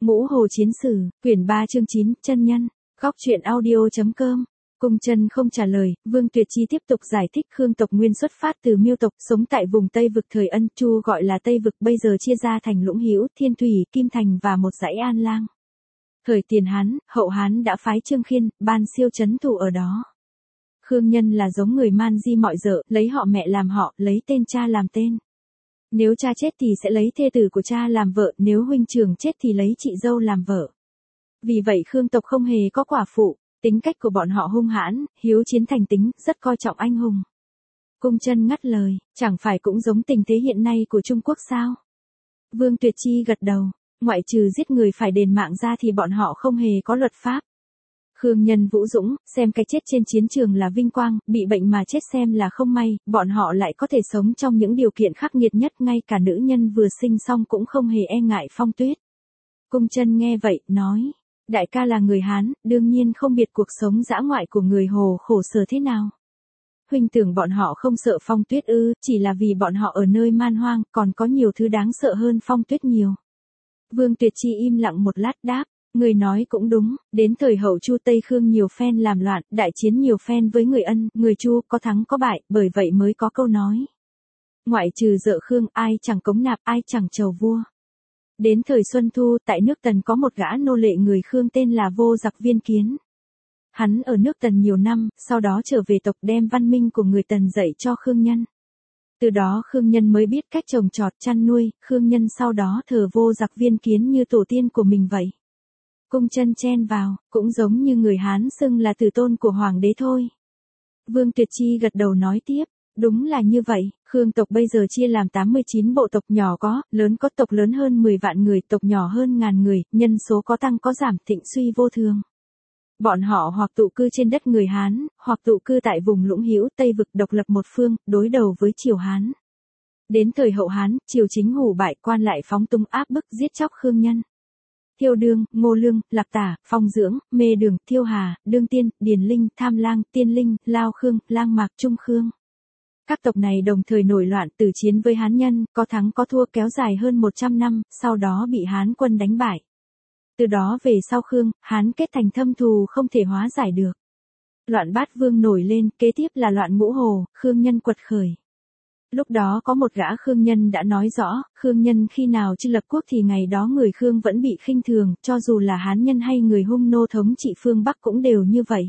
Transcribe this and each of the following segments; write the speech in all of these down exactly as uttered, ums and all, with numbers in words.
Ngũ Hồ Chiến Sử, quyển ba chương chín, chân nhân, góc truyện audio.com. Cung Chân không trả lời, Vương Tuyệt Chi tiếp tục giải thích Khương tộc nguyên xuất phát từ Miêu tộc, sống tại vùng Tây vực thời Ân Chu gọi là Tây vực, bây giờ chia ra thành Lũng Hữu, Thiên Thủy, Kim Thành và một dãy An Lang. Thời Tiền Hán, Hậu Hán đã phái Trương Khiên, ban siêu trấn thủ ở đó. Khương nhân là giống người man di mọi dợ, lấy họ mẹ làm họ, lấy tên cha làm tên. Nếu cha chết thì sẽ lấy thê tử của cha làm vợ, nếu huynh trưởng chết thì lấy chị dâu làm vợ. Vì vậy Khương tộc không hề có quả phụ, tính cách của bọn họ hung hãn, hiếu chiến thành tính, rất coi trọng anh hùng. Cung Chân ngắt lời, chẳng phải cũng giống tình thế hiện nay của Trung Quốc sao? Vương Tuyệt Chi gật đầu, ngoại trừ giết người phải đền mạng ra thì bọn họ không hề có luật pháp. Khương nhân vũ dũng, xem cái chết trên chiến trường là vinh quang, bị bệnh mà chết xem là không may, bọn họ lại có thể sống trong những điều kiện khắc nghiệt nhất, ngay cả nữ nhân vừa sinh xong cũng không hề e ngại phong tuyết. Cung Chân nghe vậy, nói, đại ca là người Hán, đương nhiên không biết cuộc sống dã ngoại của người Hồ khổ sở thế nào. Huynh tưởng bọn họ không sợ phong tuyết ư, chỉ là vì bọn họ ở nơi man hoang, còn có nhiều thứ đáng sợ hơn phong tuyết nhiều. Vương Tuyệt Chi im lặng một lát đáp, người nói cũng đúng, đến thời Hậu Chu Tây Khương nhiều phen làm loạn, đại chiến nhiều phen với người Ân, người Chu có thắng có bại, bởi vậy mới có câu nói. Ngoại trừ dợ Khương, ai chẳng cống nạp, ai chẳng chầu vua. Đến thời Xuân Thu, tại nước Tần có một gã nô lệ người Khương tên là Vô Giặc Viên Kiến. Hắn ở nước Tần nhiều năm, sau đó trở về tộc đem văn minh của người Tần dạy cho Khương nhân. Từ đó Khương nhân mới biết cách trồng trọt chăn nuôi, Khương nhân sau đó thờ Vô Giặc Viên Kiến như tổ tiên của mình vậy. Cung Chân chen vào, cũng giống như người Hán xưng là tử tôn của hoàng đế thôi. Vương Tuyệt Chi gật đầu nói tiếp, đúng là như vậy, Khương tộc bây giờ chia làm tám mươi chín bộ tộc, nhỏ có, lớn có, tộc lớn hơn mười vạn người, tộc nhỏ hơn ngàn người, nhân số có tăng có giảm, thịnh suy vô thường. Bọn họ hoặc tụ cư trên đất người Hán, hoặc tụ cư tại vùng Lũng Hữu, Tây vực độc lập một phương, đối đầu với triều Hán. Đến thời Hậu Hán, triều chính hủ bại, quan lại phóng túng áp bức giết chóc Khương nhân. Thiêu Đương, Ngô Lương, Lạc Tả, Phong Dưỡng, Mê Đường, Thiêu Hà, Đương Tiên, Điền Linh, Tham Lang, Tiên Linh, Lao Khương, Lang Mạc, Trung Khương. Các tộc này đồng thời nổi loạn, tử chiến với Hán nhân, có thắng có thua, kéo dài hơn một trăm năm, sau đó bị Hán quân đánh bại. Từ đó về sau Khương, Hán kết thành thâm thù không thể hóa giải được. Loạn Bát Vương nổi lên, kế tiếp là loạn Ngũ Hồ, Khương nhân quật khởi. Lúc đó có một gã Khương nhân đã nói rõ, Khương nhân khi nào chưa lập quốc thì ngày đó người Khương vẫn bị khinh thường, cho dù là Hán nhân hay người Hung nô thống trị phương Bắc cũng đều như vậy.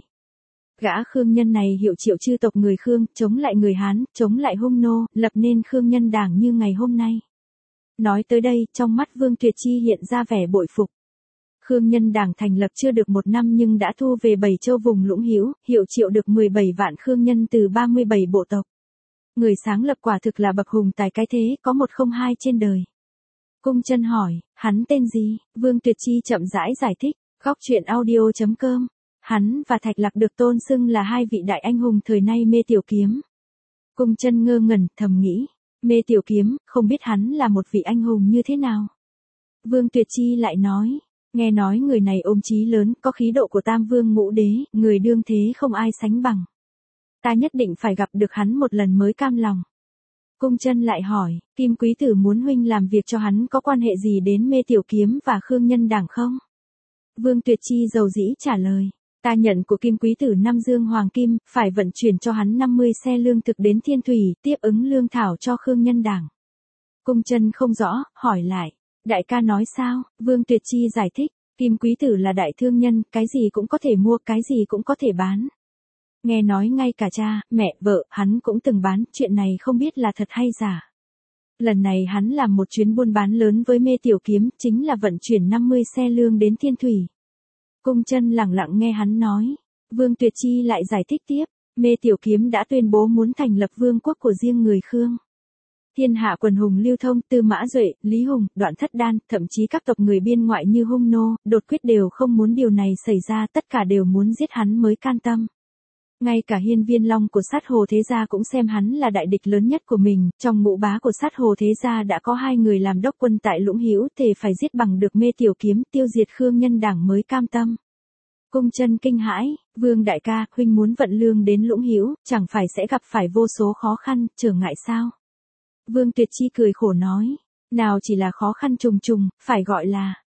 Gã Khương nhân này hiệu triệu chư tộc người Khương, chống lại người Hán, chống lại Hung nô, lập nên Khương nhân đảng như ngày hôm nay. Nói tới đây, trong mắt Vương Tuyệt Chi hiện ra vẻ bội phục. Khương nhân đảng thành lập chưa được một năm nhưng đã thu về bảy châu vùng Lũng Hữu, hiệu triệu được mười bảy vạn Khương nhân từ ba mươi bảy bộ tộc. Người sáng lập quả thực là bậc hùng tài cái thế, có một không hai trên đời. Cung Chân hỏi, hắn tên gì? Vương Tuyệt Chi chậm rãi giải thích, góc truyện audio.com. Hắn và Thạch Lạc được tôn xưng là hai vị đại anh hùng thời nay Mê Tiểu Kiếm. Cung Chân ngơ ngẩn, thầm nghĩ, Mê Tiểu Kiếm, không biết hắn là một vị anh hùng như thế nào. Vương Tuyệt Chi lại nói, nghe nói người này ôm chí lớn, có khí độ của Tam Vương Ngũ Đế, người đương thế không ai sánh bằng. Ta nhất định phải gặp được hắn một lần mới cam lòng. Cung Chân lại hỏi, Kim Quý Tử muốn huynh làm việc cho hắn có quan hệ gì đến Mê Tiểu Kiếm và Khương nhân đảng không? Vương Tuyệt Chi dầu dĩ trả lời, ta nhận của Kim Quý Tử Nam Dương Hoàng Kim, phải vận chuyển cho hắn năm mươi xe lương thực đến Thiên Thủy, tiếp ứng lương thảo cho Khương nhân đảng. Cung Chân không rõ, hỏi lại, đại ca nói sao? Vương Tuyệt Chi giải thích, Kim Quý Tử là đại thương nhân, cái gì cũng có thể mua, cái gì cũng có thể bán. Nghe nói ngay cả cha, mẹ, vợ, hắn cũng từng bán, chuyện này không biết là thật hay giả. Lần này hắn làm một chuyến buôn bán lớn với Mê Tiểu Kiếm, chính là vận chuyển năm mươi xe lương đến Thiên Thủy. Cung Chân lặng lặng nghe hắn nói. Vương Tuyệt Chi lại giải thích tiếp, Mê Tiểu Kiếm đã tuyên bố muốn thành lập vương quốc của riêng người Khương. Thiên hạ quần hùng lưu thông, Tư Mã Duệ, Lý Hùng, Đoạn Thất Đan, thậm chí các tộc người biên ngoại như Hung nô, Đột Quyết đều không muốn điều này xảy ra, tất cả đều muốn giết hắn mới can tâm. Ngay cả Hiên Viên Long của Sát Hồ Thế Gia cũng xem hắn là đại địch lớn nhất của mình, trong ngũ bá của Sát Hồ Thế Gia đã có hai người làm đốc quân tại Lũng Hữu, thề phải giết bằng được Mê Tiểu Kiếm, tiêu diệt Khương nhân đảng mới cam tâm. Cung Chân kinh hãi, Vương đại ca, huynh muốn vận lương đến Lũng Hữu, chẳng phải sẽ gặp phải vô số khó khăn, trở ngại sao? Vương Tuyệt Chi cười khổ nói, nào chỉ là khó khăn trùng trùng, phải gọi là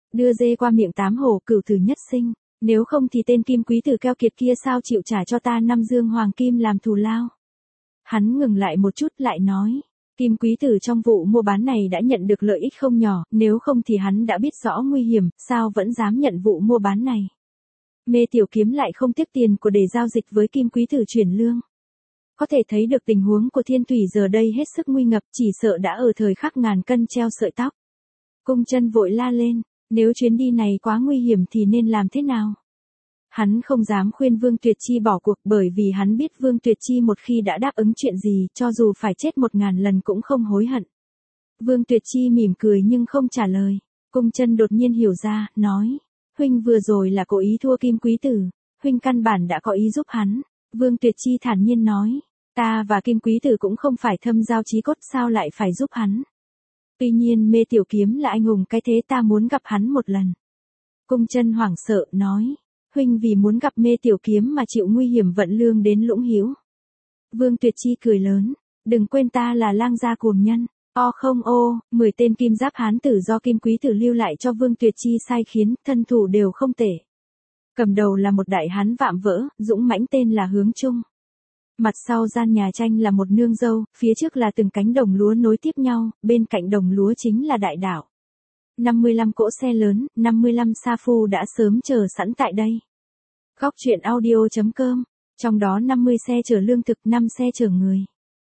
đưa dê qua miệng tám hổ, cửu tử nhất sinh. Nếu không thì tên Kim quý tử keo kiệt kia sao chịu trả cho ta năm dương hoàng kim làm thù lao. Hắn ngừng lại một chút lại nói. Kim quý tử trong vụ mua bán này đã nhận được lợi ích không nhỏ, nếu không thì hắn đã biết rõ nguy hiểm, sao vẫn dám nhận vụ mua bán này. Mê Tiểu Kiếm lại không tiếc tiền của để giao dịch với Kim quý tử chuyển lương. Có thể thấy được tình huống của Thiên Thủy giờ đây hết sức nguy ngập, chỉ sợ đã ở thời khắc ngàn cân treo sợi tóc. Cung Chân vội la lên, nếu chuyến đi này quá nguy hiểm thì nên làm thế nào? Hắn không dám khuyên Vương Tuyệt Chi bỏ cuộc bởi vì hắn biết Vương Tuyệt Chi một khi đã đáp ứng chuyện gì cho dù phải chết một ngàn lần cũng không hối hận. Vương Tuyệt Chi mỉm cười nhưng không trả lời. Cung Chân đột nhiên hiểu ra, nói. Huynh vừa rồi là cố ý thua Kim quý tử. Huynh căn bản đã có ý giúp hắn. Vương Tuyệt Chi thản nhiên nói. Ta và Kim quý tử cũng không phải thâm giao chí cốt, sao lại phải giúp hắn. Tuy nhiên Mê Tiểu Kiếm là anh hùng cái thế, ta muốn gặp hắn một lần. Cung Chân hoảng sợ, nói. Huynh vì muốn gặp Mê Tiểu Kiếm mà chịu nguy hiểm vận lương đến Lũng Hữu. Vương Tuyệt Chi cười lớn. Đừng quên ta là lang gia cuồng nhân. O không ô, mười tên kim giáp hán tử do Kim quý tử lưu lại cho Vương Tuyệt Chi sai khiến, thân thủ đều không tệ. Cầm đầu là một đại hán vạm vỡ, dũng mãnh, tên là Hướng Trung. Mặt sau gian nhà tranh là một nương dâu, phía trước là từng cánh đồng lúa nối tiếp nhau, bên cạnh đồng lúa chính là đại đảo. năm mươi lăm cỗ xe lớn, năm mươi lăm sa phu đã sớm chờ sẵn tại đây. Góc truyện audio.com, trong đó năm mươi xe chở lương thực, năm xe chở người.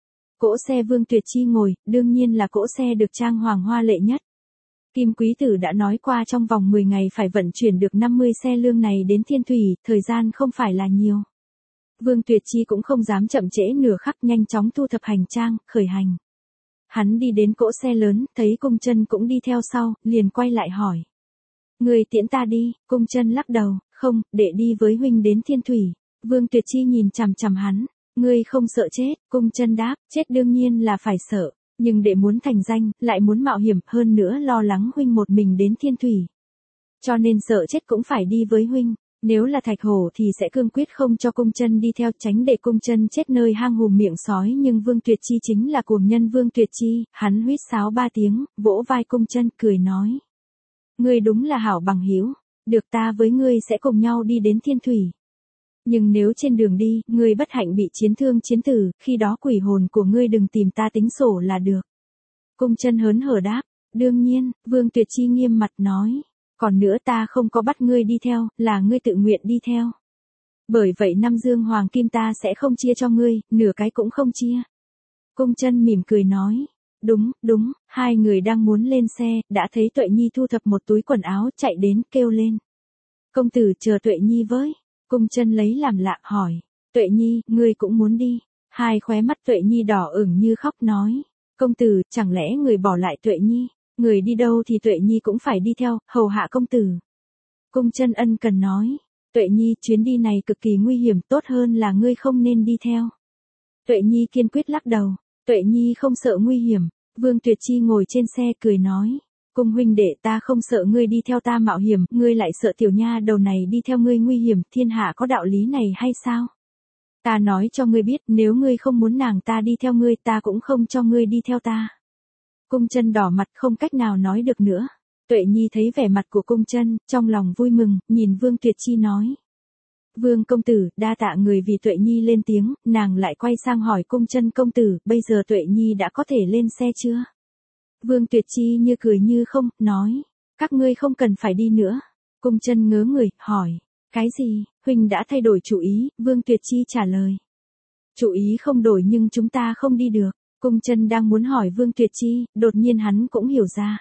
Cỗ xe Vương Tuyệt Chi ngồi, đương nhiên là cỗ xe được trang hoàng hoa lệ nhất. Kim quý tử đã nói qua trong vòng mười ngày phải vận chuyển được năm mươi xe lương này đến Thiên Thủy, thời gian không phải là nhiều. Vương Tuyệt Chi cũng không dám chậm trễ nửa khắc, nhanh chóng thu thập hành trang, khởi hành. Hắn đi đến cỗ xe lớn, thấy Cung Chân cũng đi theo sau, liền quay lại hỏi. Người tiễn ta đi. Cung Chân lắc đầu, không, để đi với huynh đến Thiên Thủy. Vương Tuyệt Chi nhìn chằm chằm hắn. Ngươi không sợ chết? Cung Chân đáp, chết đương nhiên là phải sợ, nhưng để muốn thành danh, lại muốn mạo hiểm, hơn nữa lo lắng huynh một mình đến Thiên Thủy. Cho nên sợ chết cũng phải đi với huynh. Nếu là Thạch Hổ thì sẽ cương quyết không cho Cung Chân đi theo, tránh để Cung Chân chết nơi hang hùm miệng sói, nhưng Vương Tuyệt Chi chính là cuồng nhân Vương Tuyệt Chi, hắn huýt sáo ba tiếng, vỗ vai Cung Chân, cười nói. Ngươi đúng là hảo bằng hữu, được, ta với ngươi sẽ cùng nhau đi đến Thiên Thủy. Nhưng nếu trên đường đi, ngươi bất hạnh bị chiến thương chiến tử, khi đó quỷ hồn của ngươi đừng tìm ta tính sổ là được. Cung Chân hớn hở đáp, đương nhiên. Vương Tuyệt Chi nghiêm mặt nói. Còn nữa, ta không có bắt ngươi đi theo, là ngươi tự nguyện đi theo. Bởi vậy năm dương hoàng kim ta sẽ không chia cho ngươi, nửa cái cũng không chia. Cung Chân mỉm cười nói. Đúng, đúng. Hai người đang muốn lên xe, đã thấy Tuệ Nhi thu thập một túi quần áo, chạy đến, kêu lên. Công tử chờ Tuệ Nhi với. Cung Chân lấy làm lạ, hỏi. Tuệ Nhi, ngươi cũng muốn đi? Hai khóe mắt Tuệ Nhi đỏ ửng như khóc, nói. Công tử, chẳng lẽ người bỏ lại Tuệ Nhi? Người đi đâu thì Tuệ Nhi cũng phải đi theo, hầu hạ công tử. Cung Chân ân cần nói. Tuệ Nhi, chuyến đi này cực kỳ nguy hiểm, tốt hơn là ngươi không nên đi theo. Tuệ Nhi kiên quyết lắc đầu. Tuệ Nhi không sợ nguy hiểm. Vương Tuyệt Chi ngồi trên xe cười nói. Cung huynh đệ, ta không sợ ngươi đi theo ta mạo hiểm, ngươi lại sợ tiểu nha đầu này đi theo ngươi nguy hiểm, thiên hạ có đạo lý này hay sao? Ta nói cho ngươi biết, nếu ngươi không muốn nàng ta đi theo ngươi, ta cũng không cho ngươi đi theo ta. Cung Chân đỏ mặt không cách nào nói được nữa. Tuệ Nhi thấy vẻ mặt của Cung Chân, trong lòng vui mừng, nhìn Vương Tuyệt Chi nói. Vương công tử, đa tạ người vì Tuệ Nhi lên tiếng, nàng lại quay sang hỏi Cung Chân, công tử, bây giờ Tuệ Nhi đã có thể lên xe chưa? Vương Tuyệt Chi như cười như không, nói. Các ngươi không cần phải đi nữa. Cung Chân ngớ người, hỏi. Cái gì? Huynh đã thay đổi chủ ý? Vương Tuyệt Chi trả lời. Chủ ý không đổi nhưng chúng ta không đi được. Cung Chân đang muốn hỏi Vương Tuyệt Chi, đột nhiên hắn cũng hiểu ra.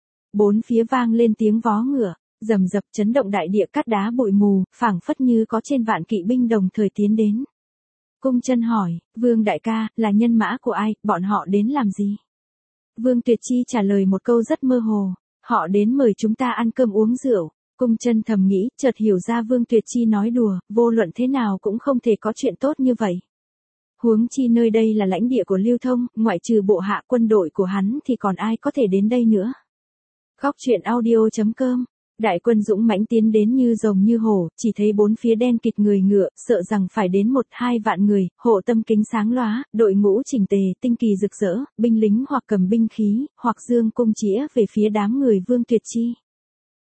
Bốn phía vang lên tiếng vó ngựa, rầm rập chấn động đại địa, cát đá bụi mù, phảng phất như có trên vạn kỵ binh đồng thời tiến đến. Cung Chân hỏi, Vương đại ca, là nhân mã của ai, bọn họ đến làm gì? Vương Tuyệt Chi trả lời một câu rất mơ hồ, họ đến mời chúng ta ăn cơm uống rượu. Cung Chân thầm nghĩ, chợt hiểu ra Vương Tuyệt Chi nói đùa, vô luận thế nào cũng không thể có chuyện tốt như vậy. Huống chi nơi đây là lãnh địa của Lưu Thông, ngoại trừ bộ hạ quân đội của hắn thì còn ai có thể đến đây nữa. Góc truyện audio.com, đại quân dũng mãnh tiến đến như rồng như hổ, chỉ thấy bốn phía đen kịt người ngựa, sợ rằng phải đến một hai vạn người, hộ tâm kính sáng lóa, đội ngũ chỉnh tề, tinh kỳ rực rỡ, binh lính hoặc cầm binh khí, hoặc dương cung chĩa về phía đám người Vương Tuyệt Chi.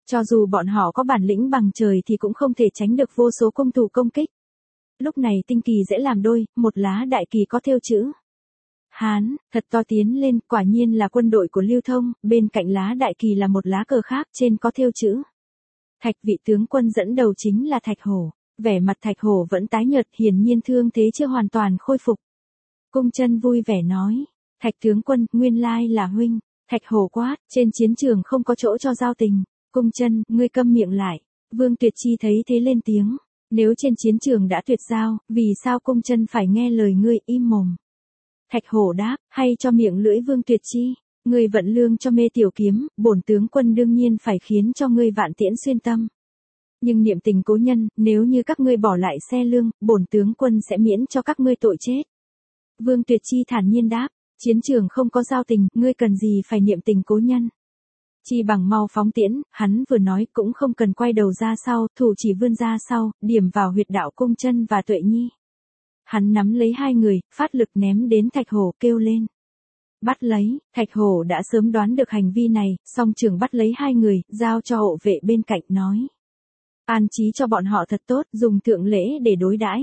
Cho dù bọn họ có bản lĩnh bằng trời thì cũng không thể tránh được vô số cung thủ công kích. Lúc này tinh kỳ dễ làm đôi, một lá đại kỳ có thêu chữ Hán, thật to tiến lên, quả nhiên là quân đội của Lưu Thông, bên cạnh lá đại kỳ là một lá cờ khác, trên có thêu chữ Thạch. Vị tướng quân dẫn đầu chính là Thạch Hổ. Vẻ mặt Thạch Hổ vẫn tái nhợt, hiển nhiên thương thế chưa hoàn toàn khôi phục. Cung Chân vui vẻ nói, Thạch tướng quân, nguyên lai là huynh. Thạch Hổ quát, trên chiến trường không có chỗ cho giao tình. Cung Chân, ngươi câm miệng lại. Vương Tuyệt Chi thấy thế lên tiếng, nếu trên chiến trường đã tuyệt giao, vì sao Cung Chân phải nghe lời ngươi, im mồm. Thạch Hổ đáp, hay cho miệng lưỡi Vương Tuyệt Chi, ngươi vận lương cho mê tiểu kiếm, bổn tướng quân đương nhiên phải khiến cho ngươi vạn tiễn xuyên tâm. Nhưng niệm tình cố nhân, nếu như các ngươi bỏ lại xe lương, bổn tướng quân sẽ miễn cho các ngươi tội chết. Vương Tuyệt Chi thản nhiên đáp, chiến trường không có giao tình, ngươi cần gì phải niệm tình cố nhân. Chi bằng mau phóng tiễn, hắn vừa nói cũng không cần quay đầu ra sau, thủ chỉ vươn ra sau, điểm vào huyệt đạo Cung Chân và Tuệ Nhi. Hắn nắm lấy hai người, phát lực ném đến Thạch Hổ, kêu lên. Bắt lấy, Thạch Hổ đã sớm đoán được hành vi này, song trường bắt lấy hai người, giao cho hộ vệ bên cạnh nói. An trí cho bọn họ thật tốt, dùng thượng lễ để đối đãi.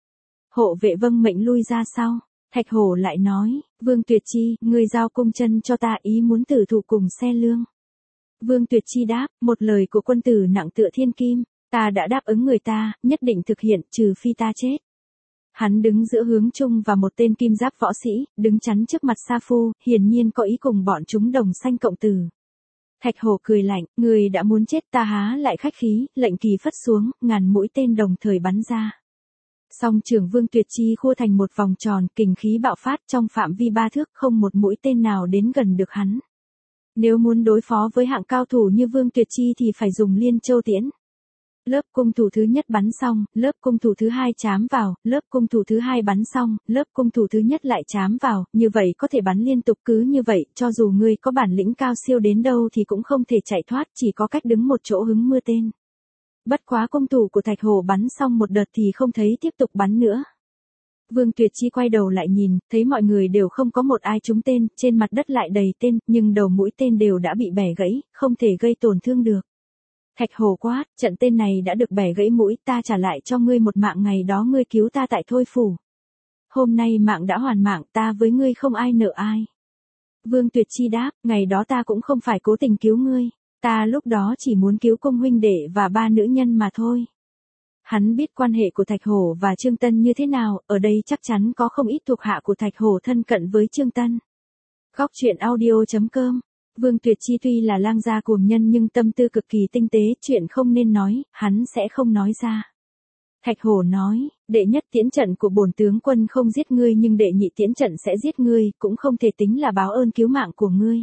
Hộ vệ vâng mệnh lui ra sau. Thạch Hổ lại nói, Vương Tuyệt Chi, ngươi giao Cung Chân cho ta, ý muốn tử thủ cùng xe lương. Vương Tuyệt Chi đáp, một lời của quân tử nặng tựa thiên kim, ta đã đáp ứng người ta, nhất định thực hiện, trừ phi ta chết. Hắn đứng giữa Hướng Trung và một tên kim giáp võ sĩ, đứng chắn trước mặt Sa Phu, hiển nhiên có ý cùng bọn chúng đồng sanh cộng tử. Thạch Hổ cười lạnh, người đã muốn chết, ta há lại khách khí, lệnh kỳ phất xuống, ngàn mũi tên đồng thời bắn ra. Song trường Vương Tuyệt Chi khua thành một vòng tròn, kình khí bạo phát trong phạm vi ba thước, không một mũi tên nào đến gần được hắn. Nếu muốn đối phó với hạng cao thủ như Vương Tuyệt Chi thì phải dùng Liên Châu tiễn. Lớp cung thủ thứ nhất bắn xong, lớp cung thủ thứ hai chám vào, lớp cung thủ thứ hai bắn xong, lớp cung thủ thứ nhất lại chám vào, như vậy có thể bắn liên tục, cứ như vậy, cho dù ngươi có bản lĩnh cao siêu đến đâu thì cũng không thể chạy thoát, chỉ có cách đứng một chỗ hứng mưa tên. Bất quá cung thủ của Thạch Hổ bắn xong một đợt thì không thấy tiếp tục bắn nữa. Vương Tuyệt Chi quay đầu lại nhìn, thấy mọi người đều không có một ai trúng tên, trên mặt đất lại đầy tên, nhưng đầu mũi tên đều đã bị bẻ gãy, không thể gây tổn thương được. Thạch Hổ quát, trận tên này đã được bẻ gãy mũi, ta trả lại cho ngươi một mạng, ngày đó ngươi cứu ta tại Thôi Phủ. Hôm nay mạng đã hoàn mạng, ta với ngươi không ai nợ ai. Vương Tuyệt Chi đáp, ngày đó ta cũng không phải cố tình cứu ngươi, ta lúc đó chỉ muốn cứu Cung huynh đệ và ba nữ nhân mà thôi. Hắn biết quan hệ của Thạch Hổ và Trương Tân như thế nào, ở đây chắc chắn có không ít thuộc hạ của Thạch Hổ thân cận với Trương Tân. Góc truyện audio chấm com. Vương Tuyệt Chi tuy là lang gia cuồng nhân nhưng tâm tư cực kỳ tinh tế, chuyện không nên nói, hắn sẽ không nói ra. Thạch Hổ nói, đệ nhất tiễn trận của bổn tướng quân không giết ngươi nhưng đệ nhị tiễn trận sẽ giết ngươi, cũng không thể tính là báo ơn cứu mạng của ngươi.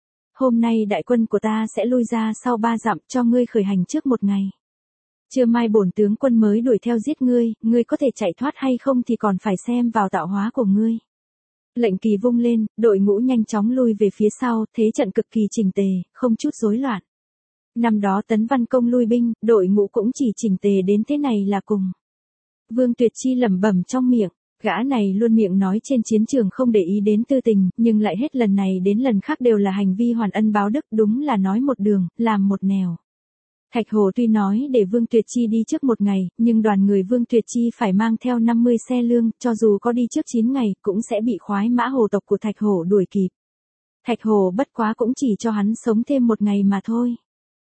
Hôm nay đại quân của ta sẽ lui ra sau ba dặm, cho ngươi khởi hành trước một ngày. Trưa mai bổn tướng quân mới đuổi theo giết ngươi, ngươi có thể chạy thoát hay không thì còn phải xem vào tạo hóa của ngươi. Lệnh kỳ vung lên, đội ngũ nhanh chóng lui về phía sau, thế trận cực kỳ chỉnh tề, không chút rối loạn. Năm đó Tấn Văn Công lui binh, đội ngũ cũng chỉ chỉnh tề đến thế này là cùng. Vương Tuyệt Chi lẩm bẩm trong miệng, gã này luôn miệng nói trên chiến trường không để ý đến tư tình, nhưng lại hết lần này đến lần khác đều là hành vi hoàn ân báo đức, đúng là nói một đường, làm một nẻo. Thạch Hổ tuy nói để Vương Tuyệt Chi đi trước một ngày, nhưng đoàn người Vương Tuyệt Chi phải mang theo năm mươi xe lương, cho dù có đi trước chín ngày, cũng sẽ bị khoái mã hồ tộc của Thạch Hổ đuổi kịp. Thạch Hổ bất quá cũng chỉ cho hắn sống thêm một ngày mà thôi.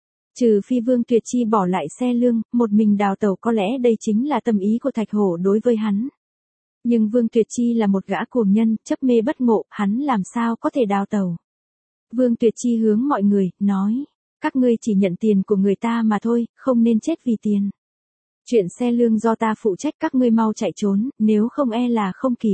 Trừ phi Vương Tuyệt Chi bỏ lại xe lương, một mình đào tẩu, có lẽ đây chính là tâm ý của Thạch Hổ đối với hắn. Nhưng Vương Tuyệt Chi là một gã cuồng nhân, chấp mê bất ngộ, hắn làm sao có thể đào tẩu. Vương Tuyệt Chi hướng mọi người, nói. Các ngươi chỉ nhận tiền của người ta mà thôi, không nên chết vì tiền. Chuyện xe lương do ta phụ trách, các ngươi mau chạy trốn, nếu không e là không kịp.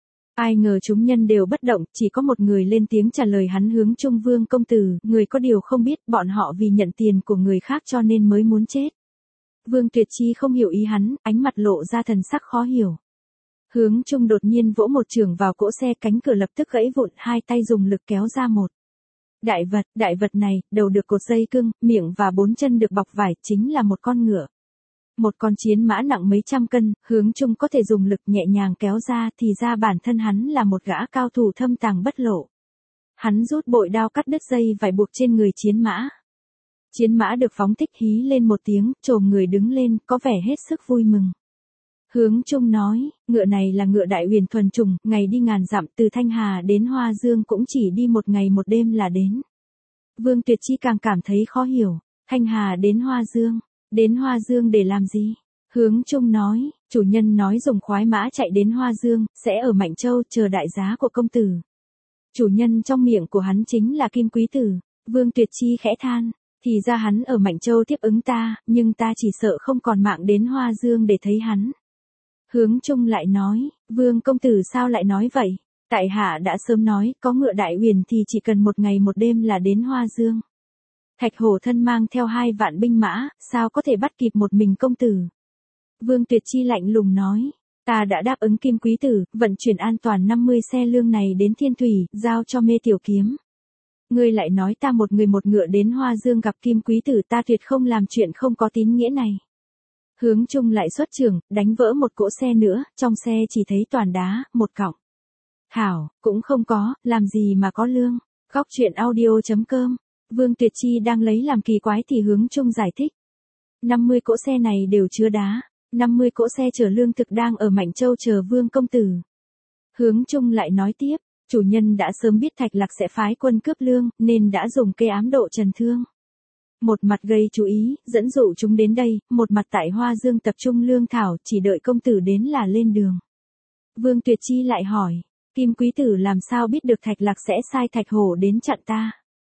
Ai ngờ chúng nhân đều bất động, chỉ có một người lên tiếng trả lời hắn, Hướng Trung Vương công tử, người có điều không biết, bọn họ vì nhận tiền của người khác cho nên mới muốn chết. Vương Tuyệt Chi không hiểu ý hắn, ánh mặt lộ ra thần sắc khó hiểu. Hướng Trung đột nhiên vỗ một chưởng vào cỗ xe, cánh cửa lập tức gãy vụn, hai tay dùng lực kéo ra một đại vật, đại vật này, đầu được cột dây cưng, miệng và bốn chân được bọc vải, chính là một con ngựa. Một con chiến mã nặng mấy trăm cân, Hướng Trung có thể dùng lực nhẹ nhàng kéo ra, thì ra bản thân hắn là một gã cao thủ thâm tàng bất lộ. Hắn rút bội đao cắt đứt dây vải buộc trên người chiến mã. Chiến mã được phóng thích hí lên một tiếng, chồm người đứng lên, có vẻ hết sức vui mừng. Hướng Trung nói, ngựa này là ngựa Đại Uyển thuần chủng, ngày đi ngàn dặm, từ Thanh Hà đến Hoa Dương cũng chỉ đi một ngày một đêm là đến. Vương Tuyệt Chi càng cảm thấy khó hiểu, Thanh Hà đến Hoa Dương, đến Hoa Dương để làm gì? Hướng Trung nói, chủ nhân nói dùng khoái mã chạy đến Hoa Dương, sẽ ở Mạnh Châu chờ đại giá của công tử. Chủ nhân trong miệng của hắn chính là Kim Quý Tử. Vương Tuyệt Chi khẽ than, thì ra hắn ở Mạnh Châu tiếp ứng ta, nhưng ta chỉ sợ không còn mạng đến Hoa Dương để thấy hắn. Hướng Trung lại nói, Vương công tử sao lại nói vậy? Tại hạ đã sớm nói, có ngựa Đại Uyển thì chỉ cần một ngày một đêm là đến Hoa Dương. Thạch Hổ thân mang theo hai vạn binh mã, sao có thể bắt kịp một mình công tử? Vương Tuyệt Chi lạnh lùng nói, ta đã đáp ứng Kim Quý Tử, vận chuyển an toàn năm mươi xe lương này đến Thiên Thủy, giao cho Mê Tiểu Kiếm. Ngươi lại nói ta một người một ngựa đến Hoa Dương gặp Kim Quý Tử, ta tuyệt không làm chuyện không có tín nghĩa này. Hướng Trung lại xuất trường, đánh vỡ một cỗ xe nữa, trong xe chỉ thấy toàn đá, một cọng. Thảo, cũng không có, làm gì mà có lương. Góc truyện audio chấm com. Vương Tuyệt Chi đang lấy làm kỳ quái thì Hướng Trung giải thích. năm mươi cỗ xe này đều chứa đá, năm mươi cỗ xe chở lương thực đang ở Mạnh Châu chờ Vương công tử. Hướng Trung lại nói tiếp, chủ nhân đã sớm biết Thạch Lạc sẽ phái quân cướp lương, nên đã dùng cây ám độ trần thương. Một mặt gây chú ý, dẫn dụ chúng đến đây, một mặt tại Hoa Dương tập trung lương thảo, chỉ đợi công tử đến là lên đường. Vương Tuyệt Chi lại hỏi, Kim Quý Tử làm sao biết được Thạch Lạc sẽ sai Thạch Hổ đến chặn ta?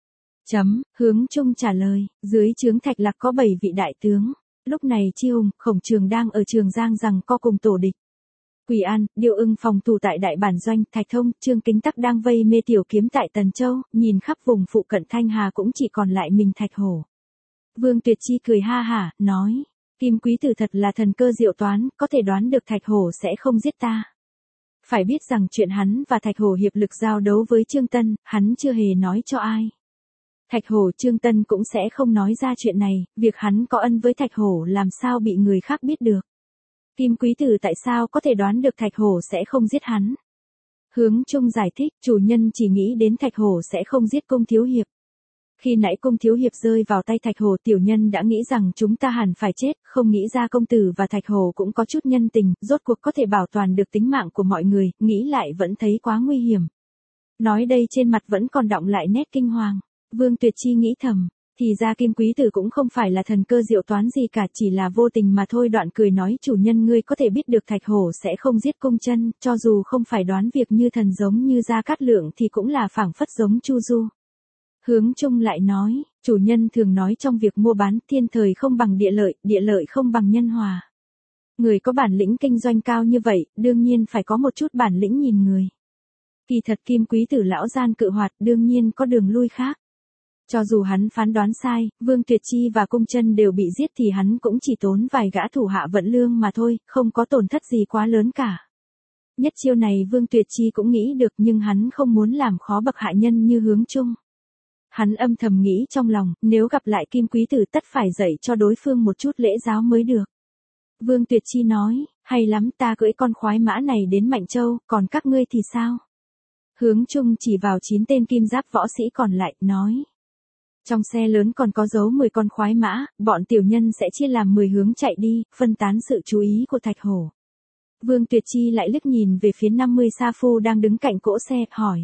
Chấm, Hướng Trung trả lời, dưới trướng Thạch Lạc có bảy vị đại tướng. Lúc này Chi Hùng, Khổng Trường đang ở Trường Giang rằng co cùng tổ địch. Quỷ An, Điêu Ưng phòng thủ tại Đại Bản Doanh, Thạch Thông, Trương Kính Tắc đang vây Mê Tiểu Kiếm tại Tần Châu, nhìn khắp vùng phụ cận Thanh Hà cũng chỉ còn lại mình Thạch Hổ. Vương Tuyệt Chi cười ha hả, nói, Kim Quý Tử thật là thần cơ diệu toán, có thể đoán được Thạch Hổ sẽ không giết ta. Phải biết rằng chuyện hắn và Thạch Hổ hiệp lực giao đấu với Trương Tân, hắn chưa hề nói cho ai. Thạch Hổ Trương Tân cũng sẽ không nói ra chuyện này, việc hắn có ân với Thạch Hổ làm sao bị người khác biết được. Kim Quý Tử tại sao có thể đoán được Thạch Hổ sẽ không giết hắn? Hướng Trung giải thích, chủ nhân chỉ nghĩ đến Thạch Hổ sẽ không giết Cung Thiếu Hiệp. Khi nãy Cung Thiếu Hiệp rơi vào tay Thạch Hổ, tiểu nhân đã nghĩ rằng chúng ta hẳn phải chết, không nghĩ ra công tử và Thạch Hổ cũng có chút nhân tình, rốt cuộc có thể bảo toàn được tính mạng của mọi người, nghĩ lại vẫn thấy quá nguy hiểm. Nói đây trên mặt vẫn còn đọng lại nét kinh hoàng. Vương Tuyệt Chi nghĩ thầm, thì ra Kim Quý Tử cũng không phải là thần cơ diệu toán gì cả, chỉ là vô tình mà thôi. Đoạn cười nói, chủ nhân ngươi có thể biết được Thạch Hổ sẽ không giết Cung Chân, cho dù không phải đoán việc như thần giống như Gia Cát Lượng thì cũng là phảng phất giống Chu Du. Hướng Trung lại nói, chủ nhân thường nói trong việc mua bán, thiên thời không bằng địa lợi, địa lợi không bằng nhân hòa. Người có bản lĩnh kinh doanh cao như vậy, đương nhiên phải có một chút bản lĩnh nhìn người. Kỳ thật Kim Quý Tử lão gian cự hoạt, đương nhiên có đường lui khác. Cho dù hắn phán đoán sai, Vương Tuyệt Chi và Cung Chân đều bị giết thì hắn cũng chỉ tốn vài gã thủ hạ vận lương mà thôi, không có tổn thất gì quá lớn cả. Nhất chiêu này Vương Tuyệt Chi cũng nghĩ được, nhưng hắn không muốn làm khó bậc hạ nhân như Hướng Trung. Hắn âm thầm nghĩ trong lòng, nếu gặp lại Kim Quý Tử tất phải dạy cho đối phương một chút lễ giáo mới được. Vương Tuyệt Chi nói, hay lắm, ta cưỡi con khoái mã này đến Mạnh Châu, còn các ngươi thì sao? Hướng Trung chỉ vào chín tên kim giáp võ sĩ còn lại, nói. Trong xe lớn còn có giấu mười con khoái mã, bọn tiểu nhân sẽ chia làm mười hướng chạy đi, phân tán sự chú ý của Thạch Hổ. Vương Tuyệt Chi lại liếc nhìn về phía năm mươi sa phu đang đứng cạnh cỗ xe, hỏi.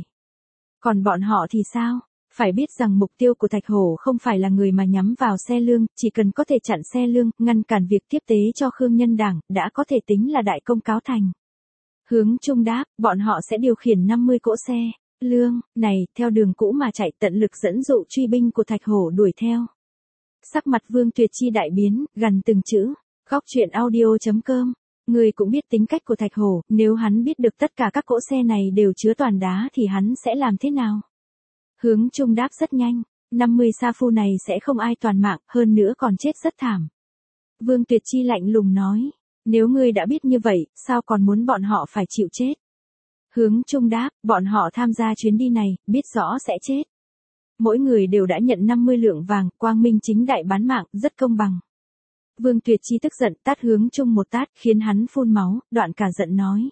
Còn bọn họ thì sao? Phải biết rằng mục tiêu của Thạch Hổ không phải là người mà nhắm vào xe lương, chỉ cần có thể chặn xe lương, ngăn cản việc tiếp tế cho Khương Nhân Đảng, đã có thể tính là đại công cáo thành. Hướng Trung đáp, bọn họ sẽ điều khiển năm mươi cỗ xe lương này, theo đường cũ mà chạy, tận lực dẫn dụ truy binh của Thạch Hổ đuổi theo. Sắc mặt Vương Tuyệt Chi đại biến, gần từng chữ. Góc truyện audio chấm com. Người cũng biết tính cách của Thạch Hổ, nếu hắn biết được tất cả các cỗ xe này đều chứa toàn đá thì hắn sẽ làm thế nào? Hướng Trung đáp rất nhanh, năm mươi sa phu này sẽ không ai toàn mạng, hơn nữa còn chết rất thảm. Vương Tuyệt Chi lạnh lùng nói, nếu ngươi đã biết như vậy, sao còn muốn bọn họ phải chịu chết? Hướng Trung đáp, bọn họ tham gia chuyến đi này, biết rõ sẽ chết. Mỗi người đều đã nhận năm mươi lượng vàng, quang minh chính đại bán mạng, rất công bằng. Vương Tuyệt Chi tức giận, tát Hướng Trung một tát, khiến hắn phun máu, đoạn cả giận nói.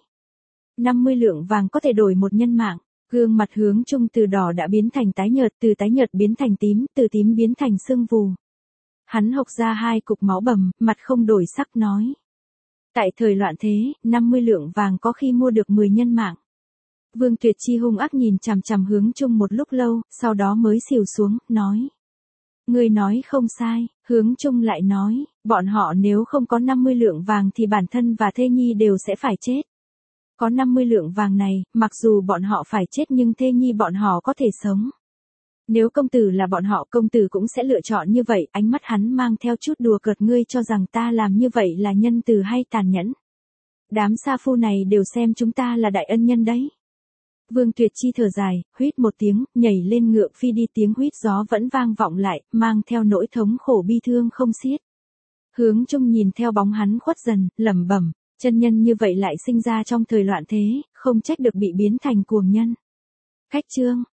năm mươi lượng vàng có thể đổi một nhân mạng. Gương mặt Hướng Trung từ đỏ đã biến thành tái nhợt, từ tái nhợt biến thành tím, từ tím biến thành sưng vù. Hắn hộc ra hai cục máu bầm, mặt không đổi sắc nói. Tại thời loạn thế, năm mươi lượng vàng có khi mua được mười nhân mạng. Vương Tuyệt Chi hung ác nhìn chằm chằm Hướng Trung một lúc lâu, sau đó mới xỉu xuống, nói. Ngươi nói không sai, Hướng Trung lại nói, bọn họ nếu không có năm mươi lượng vàng thì bản thân và thê nhi đều sẽ phải chết. Có năm mươi lượng vàng này, mặc dù bọn họ phải chết nhưng thê nhi bọn họ có thể sống. Nếu công tử là bọn họ, công tử cũng sẽ lựa chọn như vậy. Ánh mắt hắn mang theo chút đùa cợt, ngươi cho rằng ta làm như vậy là nhân từ hay tàn nhẫn. Đám sa phu này đều xem chúng ta là đại ân nhân đấy. Vương Tuyệt Chi thở dài, huýt một tiếng, nhảy lên ngựa phi đi, tiếng huýt gió vẫn vang vọng lại, mang theo nỗi thống khổ bi thương không xiết. Hướng Trung nhìn theo bóng hắn khuất dần, lẩm bẩm, chân nhân như vậy lại sinh ra trong thời loạn thế, không trách được bị biến thành cuồng nhân. Khách chương